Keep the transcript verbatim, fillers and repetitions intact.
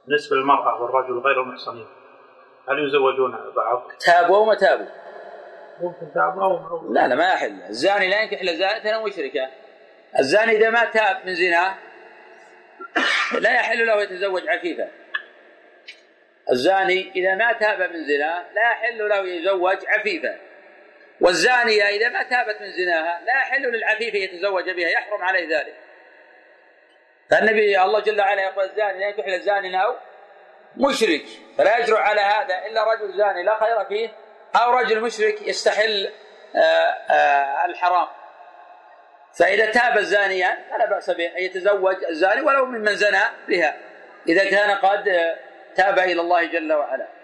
بالنسبة للمرأة والرجل غير المحصنين هل يزوجون بعض؟ تابوا وما تابوا؟ ممكن تابوا أو لا لا ما يحل. الزاني لا ينكح إلا زانية أو مشركة. الزاني إذا ما تاب من زنا لا يحل له يتزوج عفيفة. الزاني إذا ما تاب من زنا لا يحل له يتزوج عفيفة. والزانية إذا ما تابت من زناها لا يحل للعفيفة يتزوج بها، يحرم عليه ذلك. فالنبي الله جل وعلا يقول الزاني لا ينكح إلا زاني أو مشرك، فلا يجرؤ على هذا إلا رجل زاني لا خير فيه أو رجل مشرك يستحل آآ آآ الحرام. فإذا تاب الزانيان فلا بأس به أن يتزوج الزاني ولو ممن زنى بها إذا كان قد تاب إلى الله جل وعلا.